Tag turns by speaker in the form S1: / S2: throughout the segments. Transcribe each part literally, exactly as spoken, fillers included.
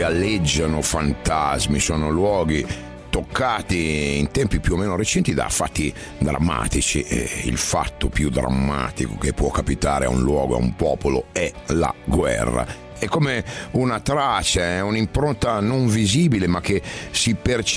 S1: aleggiano fantasmi, sono luoghi toccati in tempi più o meno recenti da fatti drammatici, e il fatto più drammatico che può capitare a un luogo, a un popolo, è la guerra. È come una traccia, è un'impronta non visibile ma che si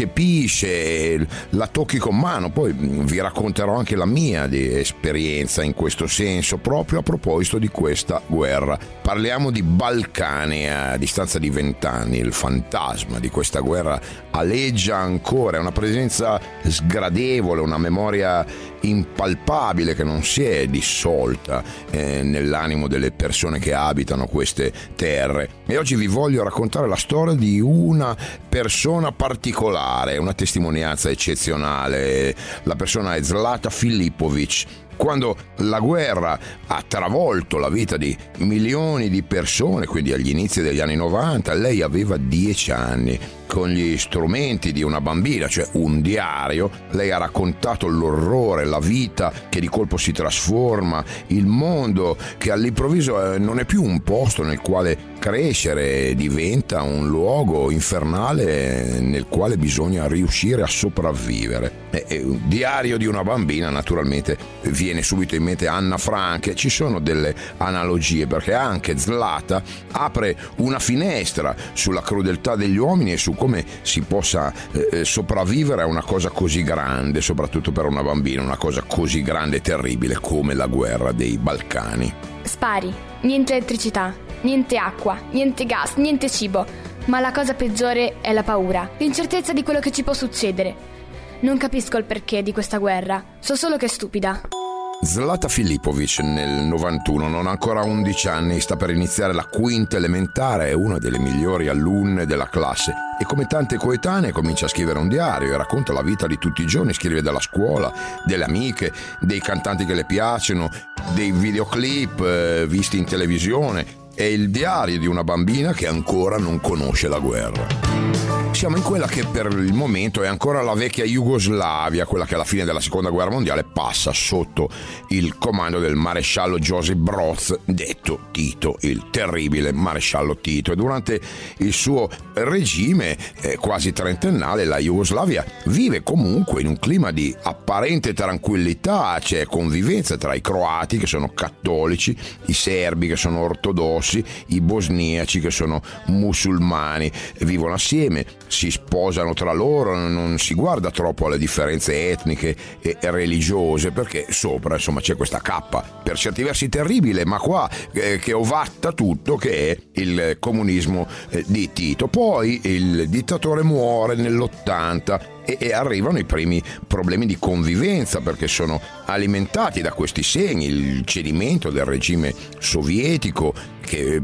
S1: percepisce, la tocchi con mano. Poi vi racconterò anche la mia di esperienza in questo senso, proprio a proposito di questa guerra. Parliamo di Balcani a distanza di vent'anni. Il fantasma di questa guerra aleggia ancora, è una presenza sgradevole, una memoria impalpabile che non si è dissolta eh, nell'animo delle persone che abitano queste terre. E oggi vi voglio raccontare la storia di una persona particolare, una testimonianza eccezionale. La persona è Zlata Filipović. Quando la guerra ha travolto la vita di milioni di persone, quindi agli inizi degli anni novanta, lei aveva dieci anni. Con gli strumenti di una bambina, cioè un diario, lei ha raccontato l'orrore, la vita che di colpo si trasforma, il mondo che all'improvviso non è più un posto nel quale crescere, diventa un luogo infernale nel quale bisogna riuscire a sopravvivere. E un diario di una bambina, naturalmente viene subito in mente Anna Frank. Ci sono delle analogie, perché anche Zlata apre una finestra sulla crudeltà degli uomini e su come si possa eh, sopravvivere a una cosa così grande, soprattutto per una bambina, una cosa così grande e terribile come la guerra dei Balcani.
S2: Spari, niente elettricità, niente acqua, niente gas, niente cibo, ma la cosa peggiore è la paura, l'incertezza di quello che ci può succedere. Non capisco il perché di questa guerra, so solo che è stupida.
S1: Zlata Filipović nel novantuno non ha ancora undici anni, sta per iniziare la quinta elementare, è una delle migliori alunne della classe e come tante coetanee comincia a scrivere un diario e racconta la vita di tutti i giorni, scrive della scuola, delle amiche, dei cantanti che le piacciono, dei videoclip eh, visti in televisione. È il diario di una bambina che ancora non conosce la guerra. Siamo in quella che per il momento è ancora la vecchia Jugoslavia, quella che alla fine della seconda guerra mondiale passa sotto il comando del maresciallo Josip Broz, detto Tito, il terribile maresciallo Tito. E durante il suo regime eh, quasi trentennale la Jugoslavia vive comunque in un clima di apparente tranquillità, c'è convivenza tra i croati che sono cattolici, i serbi che sono ortodossi, i bosniaci che sono musulmani, vivono assieme, si sposano tra loro, non si guarda troppo alle differenze etniche e religiose, perché sopra insomma c'è questa cappa per certi versi terribile, ma qua eh, che ovatta tutto, che è il comunismo eh, di Tito. Poi il dittatore muore nell'ottanta e, e arrivano i primi problemi di convivenza, perché sono alimentati da questi segni, il cedimento del regime sovietico che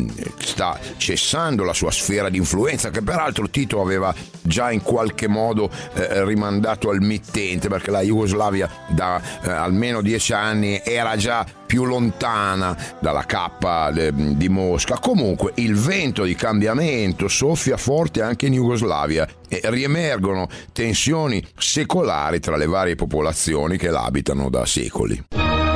S1: sta cessando la sua sfera di influenza, che peraltro Tito aveva già in qualche modo eh, rimandato al mittente, perché la Jugoslavia da eh, almeno dieci anni era già più lontana dalla cappa de, di Mosca. Comunque il vento di cambiamento soffia forte anche in Jugoslavia e riemergono tensioni secolari tra le varie popolazioni che l'abitano da secoli.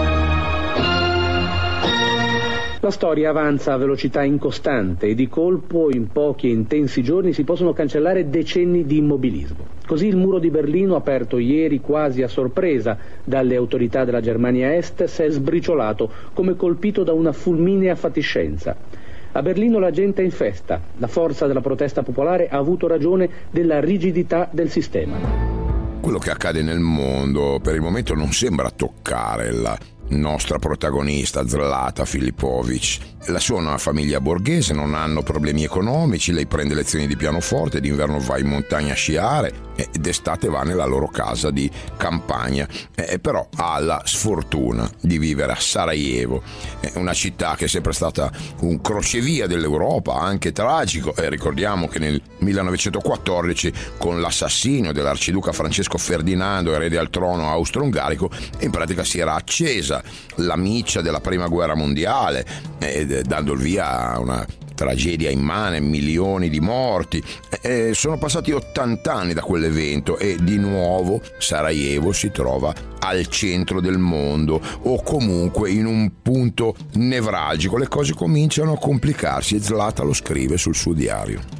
S3: La storia avanza a velocità incostante e di colpo in pochi e intensi giorni si possono cancellare decenni di immobilismo. Così il muro di Berlino, aperto ieri quasi a sorpresa dalle autorità della Germania Est, si è sbriciolato come colpito da una fulminea fatiscenza. A Berlino la gente è in festa, la forza della protesta popolare ha avuto ragione della rigidità del sistema.
S1: Quello che accade nel mondo per il momento non sembra toccare la nostra protagonista Zlata Filipović. La sua è una famiglia borghese, non hanno problemi economici, lei prende lezioni di pianoforte, d'inverno va in montagna a sciare e d'estate va nella loro casa di campagna, eh, però ha la sfortuna di vivere a Sarajevo, eh, una città che è sempre stata un crocevia dell'Europa, anche tragico, e ricordiamo che nel millenovecentoquattordici con l'assassinio dell'arciduca Francesco Ferdinando, erede al trono austro-ungarico, in pratica si era accesa la miccia della prima guerra mondiale, eh, dando il via a una tragedia immane, milioni di morti. Eh, sono passati ottanta anni da quell'evento e di nuovo Sarajevo si trova al centro del mondo, o comunque in un punto nevralgico. Le cose cominciano a complicarsi e Zlata lo scrive sul suo diario.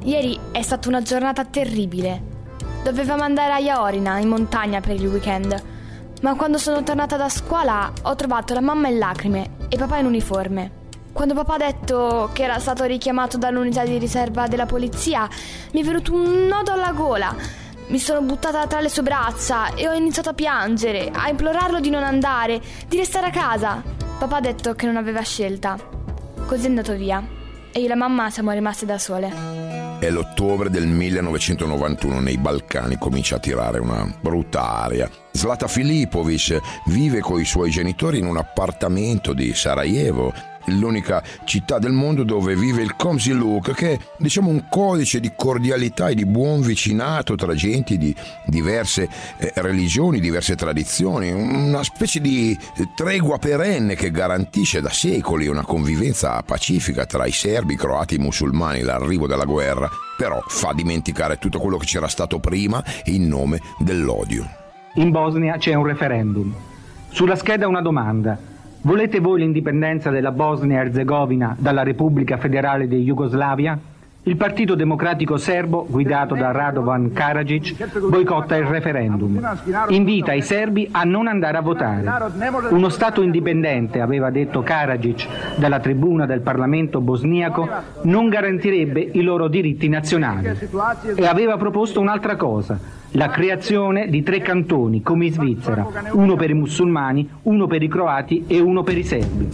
S2: Ieri è stata una giornata terribile. Dovevamo andare a Jaorina, in montagna, per il weekend. Ma quando sono tornata da scuola ho trovato la mamma in lacrime e papà in uniforme. Quando papà ha detto che era stato richiamato dall'unità di riserva della polizia, mi è venuto un nodo alla gola. Mi sono buttata tra le sue braccia e ho iniziato a piangere, a implorarlo di non andare, di restare a casa. Papà ha detto che non aveva scelta. Così è andato via e io e la mamma siamo rimaste da sole.
S1: È l'ottobre del millenovecentonovantuno, nei Balcani comincia a tirare una brutta aria. Zlata Filipović vive con i suoi genitori in un appartamento di Sarajevo, l'unica città del mondo dove vive il komšiluk, che è, diciamo, un codice di cordialità e di buon vicinato tra genti di diverse eh, religioni, diverse tradizioni, una specie di tregua perenne che garantisce da secoli una convivenza pacifica tra i serbi, i croati e i musulmani. L'arrivo della guerra però fa dimenticare tutto quello che c'era stato prima in nome dell'odio.
S4: In Bosnia c'è un referendum. Sulla scheda una domanda: volete voi l'indipendenza della Bosnia-Erzegovina dalla Repubblica Federale di Jugoslavia? Il Partito Democratico Serbo, guidato da Radovan Karadzic, boicotta il referendum. Invita i serbi a non andare a votare. Uno Stato indipendente, aveva detto Karadzic dalla tribuna del Parlamento bosniaco, non garantirebbe i loro diritti nazionali. E aveva proposto un'altra cosa: la creazione di tre cantoni, come in Svizzera, uno per i musulmani, uno per i croati e uno per i serbi.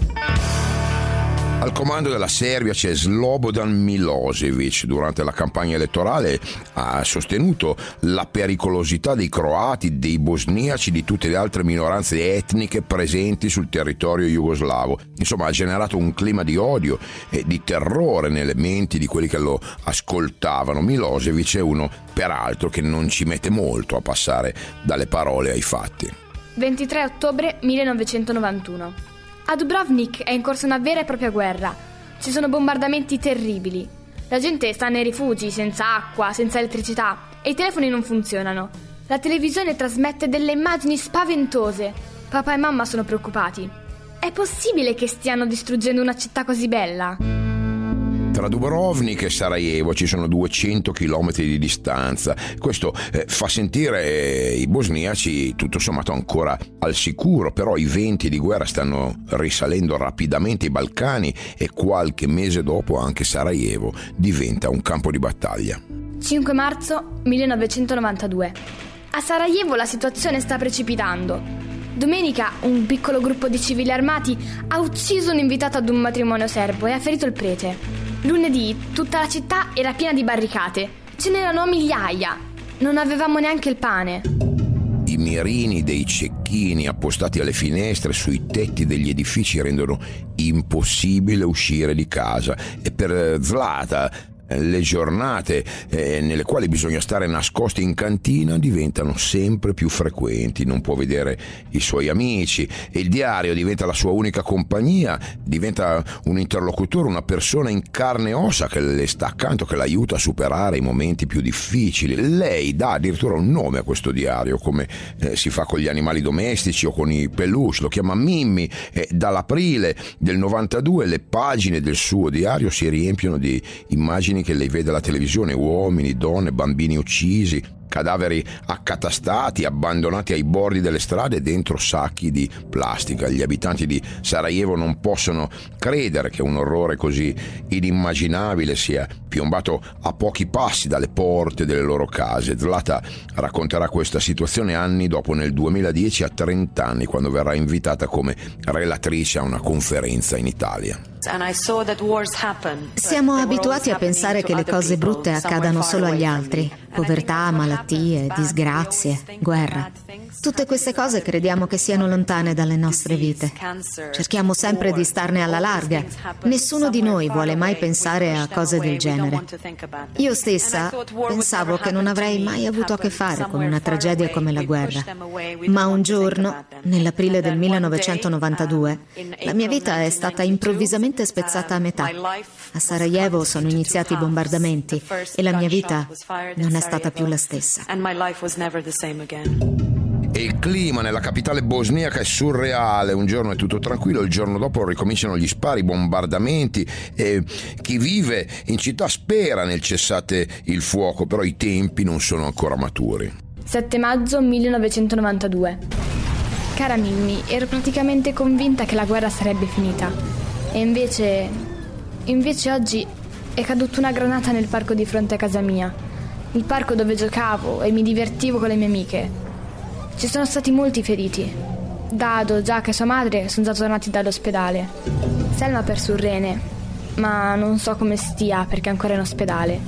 S1: Al comando della Serbia c'è Slobodan Milošević. Durante la campagna elettorale ha sostenuto la pericolosità dei croati, dei bosniaci, di tutte le altre minoranze etniche presenti sul territorio jugoslavo. Insomma, ha generato un clima di odio e di terrore nelle menti di quelli che lo ascoltavano. Milošević è uno, peraltro, che non ci mette molto a passare dalle parole ai fatti.
S2: ventitré ottobre millenovecentonovantuno. A Dubrovnik è in corso una vera e propria guerra. Ci sono bombardamenti terribili. La gente sta nei rifugi, senza acqua, senza elettricità, e i telefoni non funzionano. La televisione trasmette delle immagini spaventose. Papà e mamma sono preoccupati. È possibile che stiano distruggendo una città così bella?
S1: Tra Dubrovnik e Sarajevo ci sono duecento chilometri di distanza. Questo eh, fa sentire eh, i bosniaci tutto sommato ancora al sicuro, però i venti di guerra stanno risalendo rapidamente i Balcani e qualche mese dopo anche Sarajevo diventa un campo di battaglia.
S2: cinque marzo millenovecentonovantadue. A Sarajevo la situazione sta precipitando. Domenica un piccolo gruppo di civili armati ha ucciso un invitato ad un matrimonio serbo e ha ferito il prete. Lunedì tutta la città era piena di barricate. Ce n'erano a migliaia. Non avevamo neanche il pane.
S1: I mirini dei cecchini appostati alle finestre, sui tetti degli edifici rendono impossibile uscire di casa. E per Zlata le giornate eh, nelle quali bisogna stare nascosti in cantina diventano sempre più frequenti. Non può vedere i suoi amici e il diario diventa la sua unica compagnia, diventa un interlocutore, una persona in carne e ossa che le sta accanto, che l'aiuta a superare i momenti più difficili. Lei dà addirittura un nome a questo diario, come eh, si fa con gli animali domestici o con i peluche, lo chiama Mimmi, e dall'aprile del novantadue le pagine del suo diario si riempiono di immagini che lei vede alla televisione: uomini, donne, bambini uccisi, cadaveri accatastati, abbandonati ai bordi delle strade dentro sacchi di plastica. Gli abitanti di Sarajevo non possono credere che un orrore così inimmaginabile sia piombato a pochi passi dalle porte delle loro case. Zlata racconterà questa situazione anni dopo, nel duemiladieci, a trenta anni, quando verrà invitata come relatrice a una conferenza in Italia.
S5: Siamo abituati a pensare che le cose brutte accadano solo agli altri: povertà, malattie, disgrazie, guerra. Tutte queste cose crediamo che siano lontane dalle nostre vite. Cerchiamo sempre di starne alla larga. Nessuno di noi vuole mai pensare a cose del genere. Io stessa pensavo che non avrei mai avuto a che fare con una tragedia come la guerra. Ma un giorno, nell'aprile del millenovecentonovantadue, la mia vita è stata improvvisamente spezzata a metà. A Sarajevo sono iniziati i bombardamenti e la mia vita non è stata più la stessa.
S1: E il clima nella capitale bosniaca è surreale. Un giorno è tutto tranquillo, il giorno dopo ricominciano gli spari, i bombardamenti, e chi vive in città spera nel cessate il fuoco, però i tempi non sono ancora maturi.
S2: sette maggio millenovecentonovantadue. Cara Mimmi, ero praticamente convinta che la guerra sarebbe finita. E invece... invece oggi è caduta una granata nel parco di fronte a casa mia. Il parco dove giocavo e mi divertivo con le mie amiche. Ci sono stati molti feriti. Dado, Giac e sua madre sono già tornati dall'ospedale. Selma ha perso un rene, ma non so come stia perché è ancora in ospedale.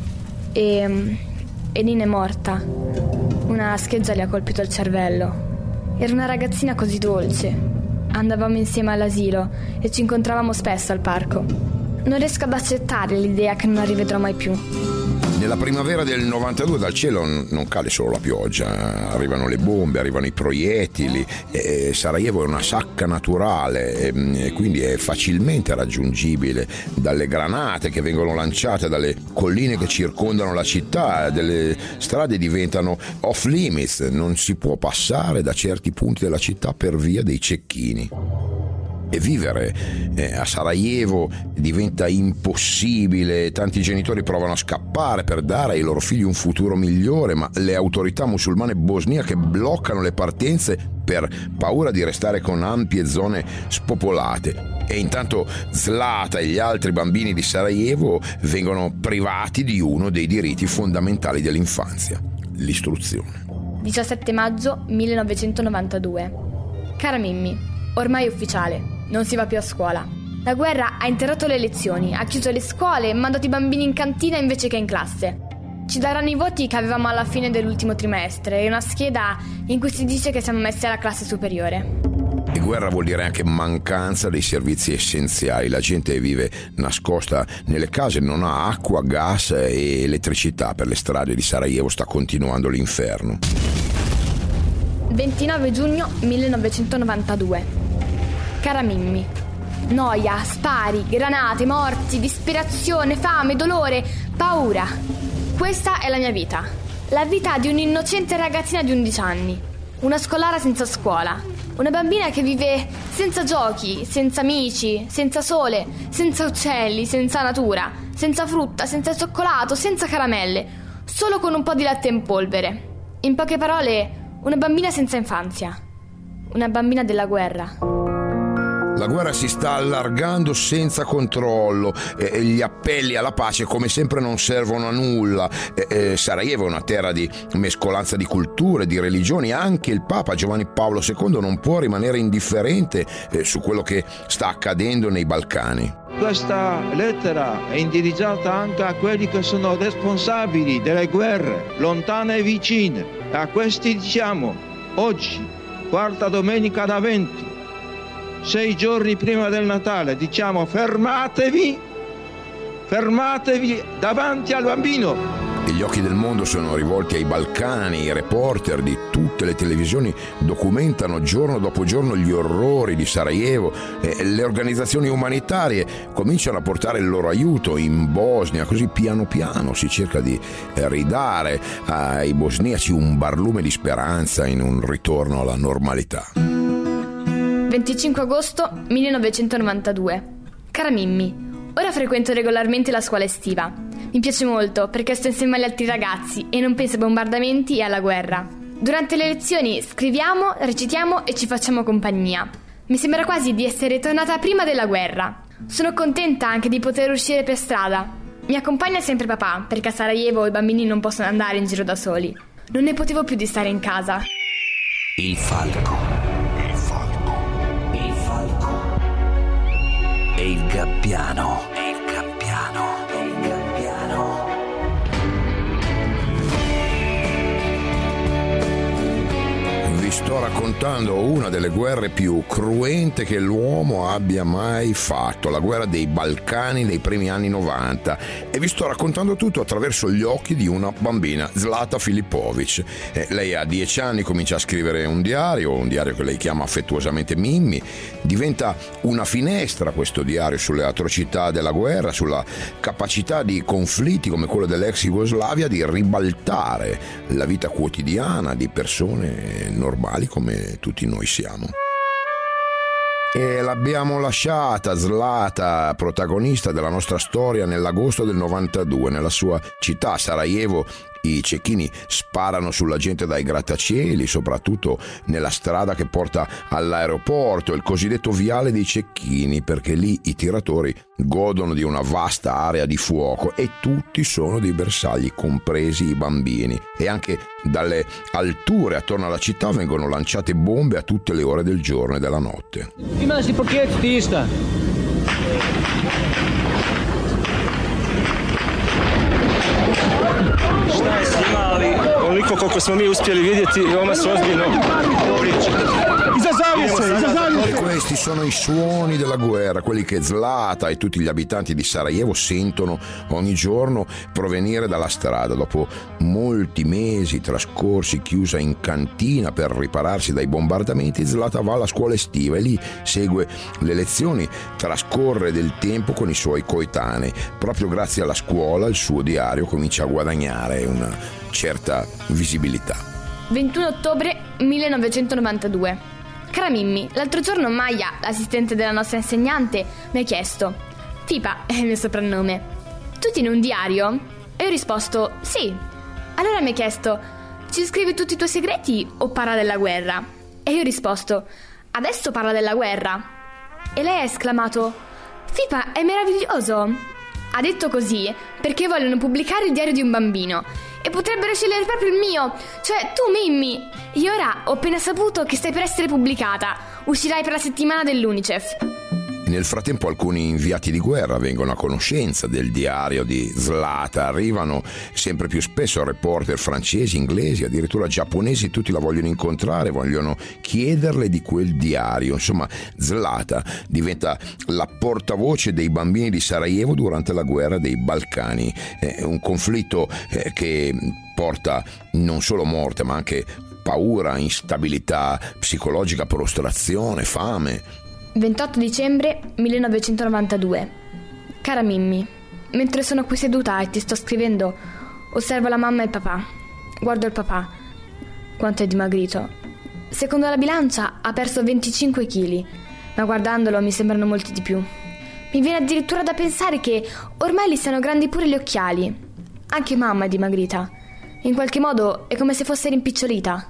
S2: E... e Nina è morta. Una scheggia le ha colpito il cervello. Era una ragazzina così dolce. Andavamo insieme all'asilo e ci incontravamo spesso al parco. Non riesco ad accettare l'idea che non la rivedrò mai più.
S1: Nella primavera del novantadue dal cielo non cade solo la pioggia, arrivano le bombe, arrivano i proiettili. E Sarajevo è una sacca naturale e quindi è facilmente raggiungibile dalle granate che vengono lanciate, dalle colline che circondano la città. Delle strade diventano off limits, non si può passare da certi punti della città per via dei cecchini. E vivere eh, a Sarajevo diventa impossibile, tanti genitori provano a scappare per dare ai loro figli un futuro migliore, ma le autorità musulmane bosniache bloccano le partenze per paura di restare con ampie zone spopolate. E intanto Zlata e gli altri bambini di Sarajevo vengono privati di uno dei diritti fondamentali dell'infanzia, l'istruzione.
S2: diciassette maggio millenovecentonovantadue. Cara Mimmi, ormai è ufficiale. Non si va più a scuola. La guerra ha interrotto le lezioni, ha chiuso le scuole e mandato i bambini in cantina invece che in classe. Ci daranno i voti che avevamo alla fine dell'ultimo trimestre e una scheda in cui si dice che siamo messi alla classe superiore.
S1: E guerra vuol dire anche mancanza dei servizi essenziali. La gente vive nascosta nelle case, non ha acqua, gas e elettricità. Per le strade di Sarajevo sta continuando l'inferno.
S2: ventinove giugno millenovecentonovantadue. Cara Mimmi, noia, spari, granate, morti, disperazione, fame, dolore, paura. Questa è la mia vita. La vita di un'innocente ragazzina di undici anni. Una scolara senza scuola. Una bambina che vive senza giochi, senza amici, senza sole, senza uccelli, senza natura, senza frutta, senza cioccolato, senza caramelle, solo con un po' di latte in polvere. In poche parole, una bambina senza infanzia. Una bambina della guerra.
S1: La guerra si sta allargando senza controllo e gli appelli alla pace come sempre non servono a nulla. E, e Sarajevo è una terra di mescolanza di culture, di religioni. Anche il Papa Giovanni Paolo secondo non può rimanere indifferente eh, su quello che sta accadendo nei Balcani.
S6: Questa lettera è indirizzata anche a quelli che sono responsabili delle guerre, lontane e vicine. E a questi diciamo, oggi, quarta domenica d'Avvento, sei giorni prima del Natale, diciamo fermatevi, fermatevi davanti al bambino.
S1: E gli occhi del mondo sono rivolti ai Balcani, i reporter di tutte le televisioni documentano giorno dopo giorno gli orrori di Sarajevo e le organizzazioni umanitarie cominciano a portare il loro aiuto in Bosnia, così piano piano si cerca di ridare ai bosniaci un barlume di speranza in un ritorno alla normalità.
S2: venticinque agosto millenovecentonovantadue. Cara Mimmi, ora frequento regolarmente la scuola estiva. Mi piace molto perché sto insieme agli altri ragazzi e non penso ai bombardamenti e alla guerra. Durante le lezioni scriviamo, recitiamo e ci facciamo compagnia. Mi sembra quasi di essere tornata prima della guerra. Sono contenta anche di poter uscire per strada. Mi accompagna sempre papà perché a Sarajevo i bambini non possono andare in giro da soli. Non ne potevo più di stare in casa.
S7: Il falco. E il gabbiano. E il gabbiano. E il gabbiano.
S1: Vi sto raccontando raccontando una delle guerre più cruente che l'uomo abbia mai fatto, la guerra dei Balcani dei primi anni novanta, e vi sto raccontando tutto attraverso gli occhi di una bambina, Zlata Filipović. Eh, lei ha dieci anni, comincia a scrivere un diario, un diario che lei chiama affettuosamente Mimmi. Diventa una finestra questo diario sulle atrocità della guerra, sulla capacità di conflitti come quello dell'ex Jugoslavia di ribaltare la vita quotidiana di persone normali come tutti noi siamo. E l'abbiamo lasciata Zlata, protagonista della nostra storia, nell'agosto del novantadue, nella sua città Sarajevo. I cecchini sparano sulla gente dai grattacieli, soprattutto nella strada che porta all'aeroporto, il cosiddetto viale dei cecchini, perché lì i tiratori godono di una vasta area di fuoco e tutti sono dei bersagli, compresi i bambini. E anche dalle alture attorno alla città vengono lanciate bombe a tutte le ore del giorno e della notte.
S8: Imaš i paket tišta. Šta je s njima, ali onoliko koliko smo mi uspjeli vidjeti, veoma su ozbiljno
S1: E questi sono i suoni della guerra, quelli che Zlata e tutti gli abitanti di Sarajevo sentono ogni giorno provenire dalla strada. Dopo molti mesi trascorsi chiusa in cantina per ripararsi dai bombardamenti, Zlata va alla scuola estiva e lì segue le lezioni, trascorre del tempo con i suoi coetanei. Proprio grazie alla scuola il suo diario comincia a guadagnare una certa visibilità.
S2: ventuno ottobre millenovecentonovantadue. Cara Mimmi, l'altro giorno Maya, l'assistente della nostra insegnante, mi ha chiesto: Fipa è il mio soprannome, tu tieni un diario? E io ho risposto sì. Allora mi ha chiesto: ci scrivi tutti i tuoi segreti o parla della guerra? E io ho risposto: adesso parla della guerra. E lei ha esclamato: Fipa, è meraviglioso! Ha detto così perché vogliono pubblicare il diario di un bambino e potrebbero scegliere proprio il mio, cioè tu, Mimmi. E ora ho appena saputo che stai per essere pubblicata. Uscirai per la settimana dell'UNICEF.
S1: Nel frattempo alcuni inviati di guerra vengono a conoscenza del diario di Zlata, arrivano sempre più spesso reporter francesi, inglesi, addirittura giapponesi, tutti la vogliono incontrare, vogliono chiederle di quel diario. Insomma, Zlata diventa la portavoce dei bambini di Sarajevo durante la guerra dei Balcani, è un conflitto eh, che porta non solo morte ma anche paura, instabilità psicologica, prostrazione, fame.
S2: ventotto dicembre millenovecentonovantadue. Cara Mimmi, mentre sono qui seduta e ti sto scrivendo, osservo la mamma e il papà. Guardo il papà. Quanto è dimagrito. Secondo la bilancia ha perso venticinque chili, ma guardandolo mi sembrano molti di più. Mi viene addirittura da pensare che ormai gli siano grandi pure gli occhiali. Anche mamma è dimagrita. In qualche modo è come se fosse rimpicciolita.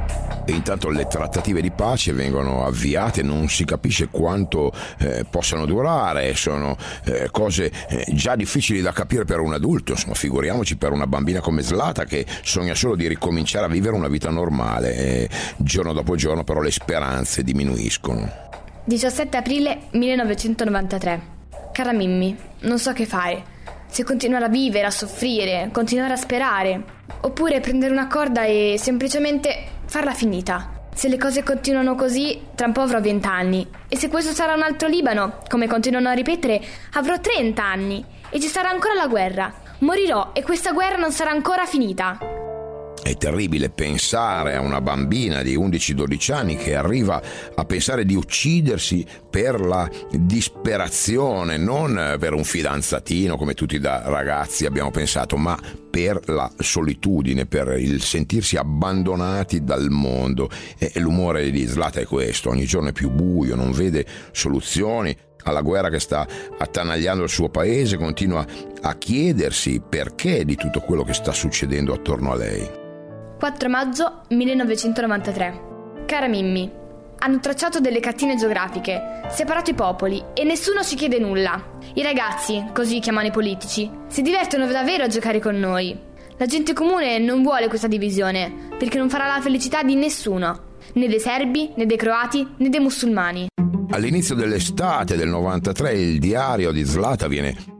S1: E intanto le trattative di pace vengono avviate, non si capisce quanto eh, possano durare, sono eh, cose eh, già difficili da capire per un adulto, insomma, figuriamoci per una bambina come Zlata che sogna solo di ricominciare a vivere una vita normale e giorno dopo giorno però le speranze diminuiscono.
S2: diciassette aprile millenovecentonovantatré. Cara Mimmi, non so che fare. Se continuare a vivere, a soffrire, continuare a sperare, oppure prendere una corda e semplicemente farla finita. Se le cose continuano così, tra un po' avrò vent'anni. E se questo sarà un altro Libano, come continuano a ripetere, avrò trenta anni. E ci sarà ancora la guerra. Morirò e questa guerra non sarà ancora finita.
S1: È terribile pensare a una bambina di undici dodici anni che arriva a pensare di uccidersi per la disperazione, non per un fidanzatino come tutti da ragazzi abbiamo pensato, ma per la solitudine, per il sentirsi abbandonati dal mondo. E l'umore di Zlata è questo: ogni giorno è più buio, non vede soluzioni alla guerra che sta attanagliando il suo paese, continua a chiedersi perché di tutto quello che sta succedendo attorno a lei.
S2: quattro maggio millenovecentonovantatré. Cara Mimmi, hanno tracciato delle cartine geografiche, separato i popoli e nessuno ci chiede nulla. I ragazzi, così chiamano i politici, si divertono davvero a giocare con noi. La gente comune non vuole questa divisione perché non farà la felicità di nessuno, né dei serbi, né dei croati, né dei musulmani.
S1: All'inizio dell'estate del novantatré il diario di Zlata viene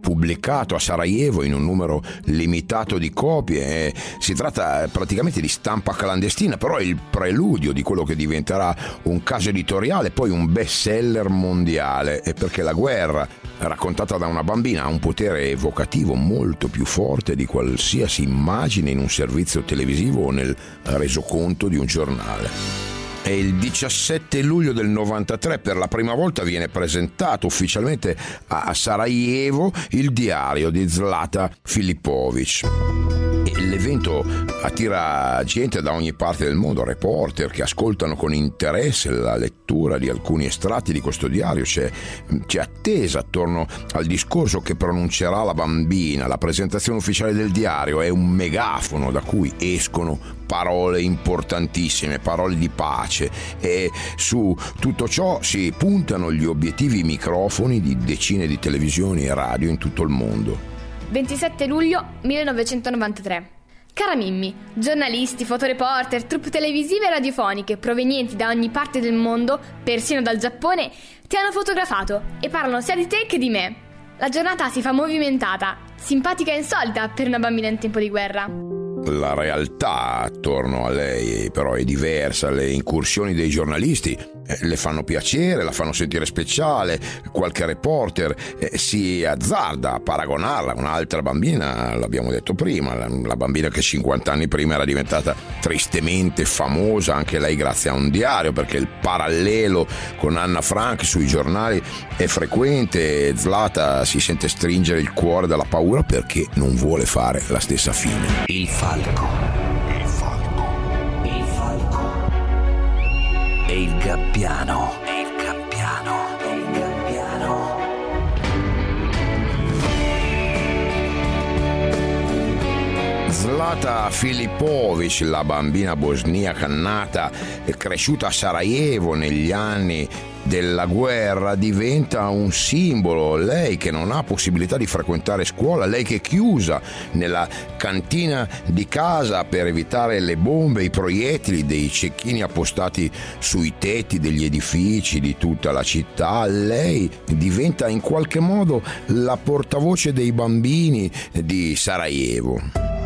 S1: pubblicato a Sarajevo in un numero limitato di copie. Si tratta praticamente di stampa clandestina, però è il preludio di quello che diventerà un caso editoriale, poi un bestseller mondiale, e perché la guerra raccontata da una bambina ha un potere evocativo molto più forte di qualsiasi immagine in un servizio televisivo o nel resoconto di un giornale. E il diciassette luglio del novantatré per la prima volta viene presentato ufficialmente a Sarajevo il diario di Zlata Filipović. E l'evento attira gente da ogni parte del mondo, reporter che ascoltano con interesse la lettura di alcuni estratti di questo diario. C'è, c'è attesa attorno al discorso che pronuncerà la bambina. La presentazione ufficiale del diario è un megafono da cui escono parole importantissime, parole di pace, e su tutto ciò si puntano gli obiettivi microfoni di decine di televisioni e radio in tutto il mondo.
S2: ventisette luglio millenovecentonovantatré. Cara Mimmi, giornalisti, fotoreporter, troupe televisive e radiofoniche provenienti da ogni parte del mondo, persino dal Giappone, ti hanno fotografato e parlano sia di te che di me. La giornata si fa movimentata, simpatica e insolita per una bambina in tempo di guerra.
S1: La realtà attorno a lei però è diversa. Le incursioni dei giornalisti eh, le fanno piacere, la fanno sentire speciale. Qualche reporter eh, si azzarda a paragonarla a un'altra bambina, l'abbiamo detto prima, la, la bambina che cinquanta anni prima era diventata tristemente famosa, anche lei grazie a un diario, perché il parallelo con Anna Frank sui giornali è frequente. Zlata si sente stringere il cuore dalla paura perché non vuole fare la stessa fine.
S7: Il falco. Il falco. Il falco. E il gabbiano. E il gabbiano. E il gabbiano.
S1: Zlata Filipović, la bambina bosniaca nata e cresciuta a Sarajevo negli anni della guerra, diventa un simbolo. Lei che non ha possibilità di frequentare scuola, lei che è chiusa nella cantina di casa per evitare le bombe, i proiettili dei cecchini appostati sui tetti degli edifici di tutta la città, lei diventa in qualche modo la portavoce dei bambini di Sarajevo.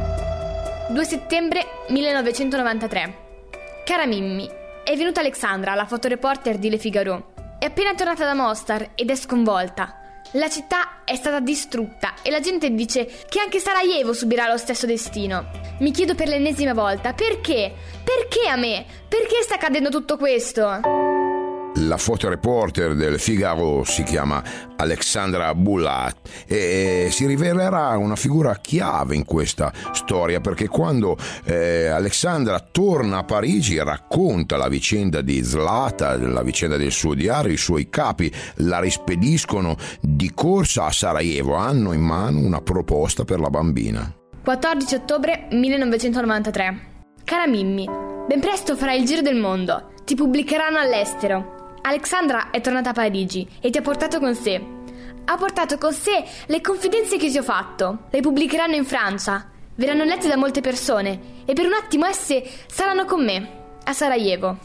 S2: due settembre millenovecentonovantatré. Cara Mimmi, è venuta Alexandra, la fotoreporter di Le Figaro. È appena tornata da Mostar ed è sconvolta. La città è stata distrutta e la gente dice che anche Sarajevo subirà lo stesso destino. Mi chiedo per l'ennesima volta perché? Perché a me? Perché sta accadendo tutto questo?
S1: La fotoreporter del Figaro si chiama Alexandra Bulat e si rivelerà una figura chiave in questa storia, perché quando eh, Alexandra torna a Parigi racconta la vicenda di Zlata, la vicenda del suo diario. I suoi capi la rispediscono di corsa a Sarajevo, hanno in mano una proposta per la bambina.
S2: quattordici ottobre millenovecentonovantatré. Cara Mimmi, ben presto farai il giro del mondo, ti pubblicheranno all'estero. Alexandra è tornata a Parigi e ti ha portato con sé. Ha portato con sé le confidenze che ti ho fatto. Le pubblicheranno in Francia, verranno lette da molte persone e per un attimo esse saranno con me, a Sarajevo.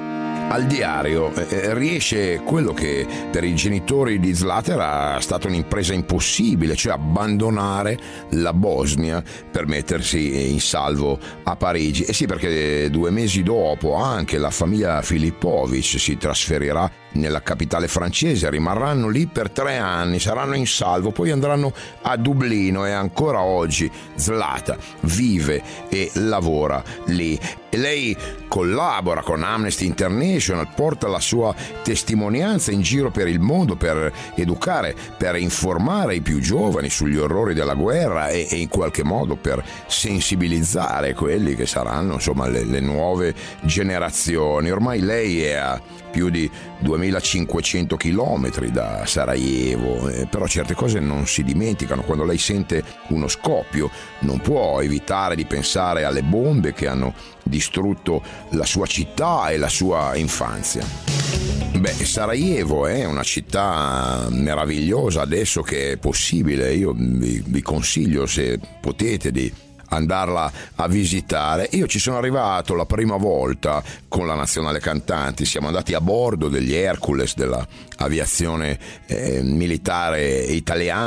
S1: Al diario eh, riesce quello che per i genitori di Zlata era stata un'impresa impossibile, cioè abbandonare la Bosnia per mettersi in salvo a Parigi. E sì, perché due mesi dopo anche la famiglia Filipović si trasferirà nella capitale francese, rimarranno lì per tre anni, saranno in salvo, poi andranno a Dublino e ancora oggi Zlata vive e lavora lì. E lei collabora con Amnesty International, porta la sua testimonianza in giro per il mondo per educare, per informare i più giovani sugli orrori della guerra e, e in qualche modo per sensibilizzare quelli che saranno insomma le, le nuove generazioni. Ormai lei è a più di duemilacinquecento chilometri da Sarajevo, eh, però certe cose non si dimenticano. Quando lei sente uno scoppio non può evitare di pensare alle bombe che hanno distrutto la sua città e la sua infanzia. Beh, Sarajevo è una città meravigliosa adesso che è possibile. Io vi, vi consiglio, se potete, di andarla a visitare. Io ci sono arrivato la prima volta con la Nazionale Cantanti, siamo andati a bordo degli Hercules della aviazione eh, militare italiana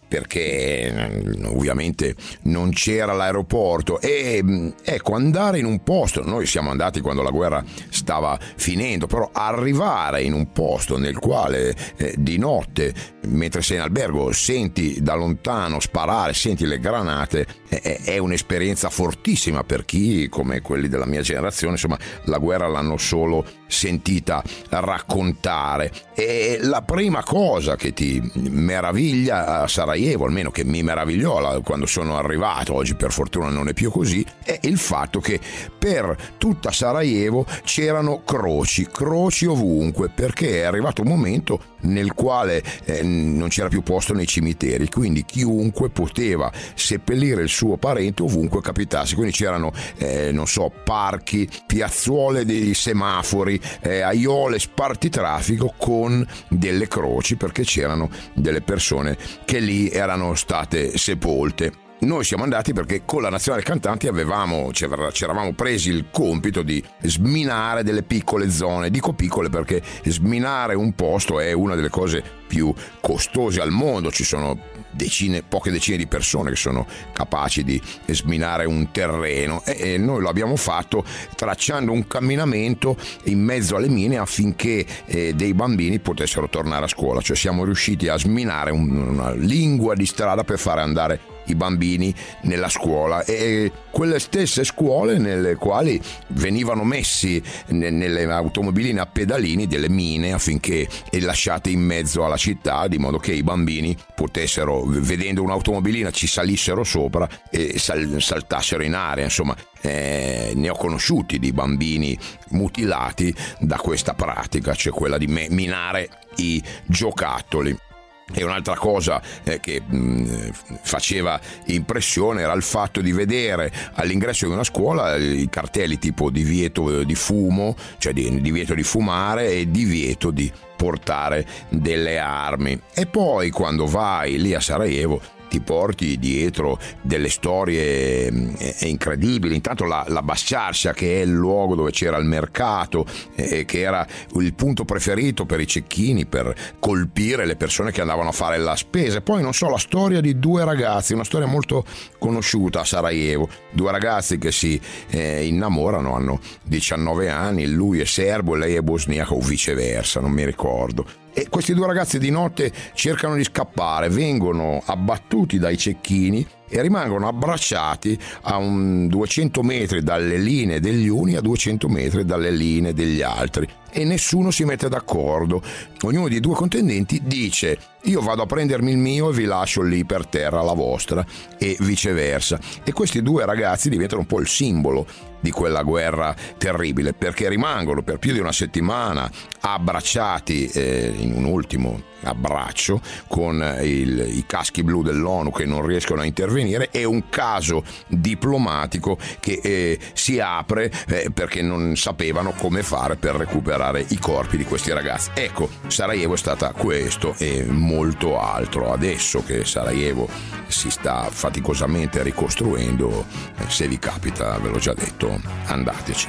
S1: perché ovviamente non c'era l'aeroporto. E ecco, andare in un posto, noi siamo andati quando la guerra stava finendo, però arrivare in un posto nel quale eh, di notte, mentre sei in albergo, senti da lontano sparare, senti le granate, eh, è un'esperienza fortissima per chi, come quelli della mia generazione, insomma, la guerra l'hanno solo sentita raccontare. E la prima cosa che ti meraviglia a Sarajevo, almeno che mi meravigliò quando sono arrivato, oggi per fortuna non è più così, è il fatto che per tutta Sarajevo c'erano croci, croci ovunque, perché è arrivato un momento nel quale eh, non c'era più posto nei cimiteri, quindi chiunque poteva seppellire il suo parente ovunque capitasse, quindi c'erano eh, non so, parchi, piazzuole di semafori, eh, aiole, spartitraffico con delle croci, perché c'erano delle persone che lì erano state sepolte. Noi siamo andati perché con la Nazionale Cantanti avevamo, ci eravamo presi il compito di sminare delle piccole zone. Dico piccole perché sminare un posto è una delle cose più costose al mondo. Ci sono decine, poche decine di persone che sono capaci di sminare un terreno, e noi lo abbiamo fatto tracciando un camminamento in mezzo alle mine affinché eh, dei bambini potessero tornare a scuola. Cioè siamo riusciti a sminare un, una lingua di strada per fare andare i bambini nella scuola, e quelle stesse scuole nelle quali venivano messi nelle automobiline a pedalini delle mine affinché lasciate in mezzo alla città, di modo che i bambini potessero, vedendo un'automobilina, ci salissero sopra e sal- saltassero in aria. Insomma, eh, ne ho conosciuti di bambini mutilati da questa pratica, cioè quella di me- minare i giocattoli. E un'altra cosa eh, che mh, faceva impressione era il fatto di vedere all'ingresso di una scuola i cartelli tipo divieto di fumo, cioè di divieto di fumare e divieto di portare delle armi. E poi quando vai lì a Sarajevo ti porti dietro delle storie eh, incredibili. Intanto la, la Basciarcia, che è il luogo dove c'era il mercato, eh, che era il punto preferito per i cecchini per colpire le persone che andavano a fare la spesa. E poi non so, la storia di due ragazzi, una storia molto conosciuta a Sarajevo, due ragazzi che si eh, innamorano, hanno diciannove anni, lui è serbo e lei è bosniaca o viceversa, non mi ricordo. E questi due ragazzi di notte cercano di scappare, vengono abbattuti dai cecchini e rimangono abbracciati a un duecento metri dalle linee degli uni a duecento metri dalle linee degli altri, e nessuno si mette d'accordo. Ognuno dei due contendenti dice: io vado a prendermi il mio e vi lascio lì per terra la vostra, e viceversa. E questi due ragazzi diventano un po' il simbolo di quella guerra terribile, perché rimangono per più di una settimana abbracciati eh, in un ultimo abbraccio con il, i caschi blu dell'ONU che non riescono a intervenire, e un caso diplomatico che eh, si apre eh, perché non sapevano come fare per recuperare i corpi di questi ragazzi. Ecco, Sarajevo è stata questo e molto altro. Adesso che Sarajevo si sta faticosamente ricostruendo, eh, se vi capita, ve l'ho già detto, andateci.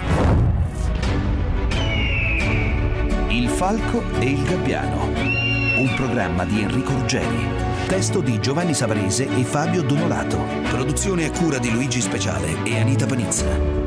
S7: Il Falco e il Gabbiano, un programma di Enrico Ruggeri, testo di Giovanni Savarese e Fabio Donolato, produzione a cura di Luigi Speciale e Anita Panizza.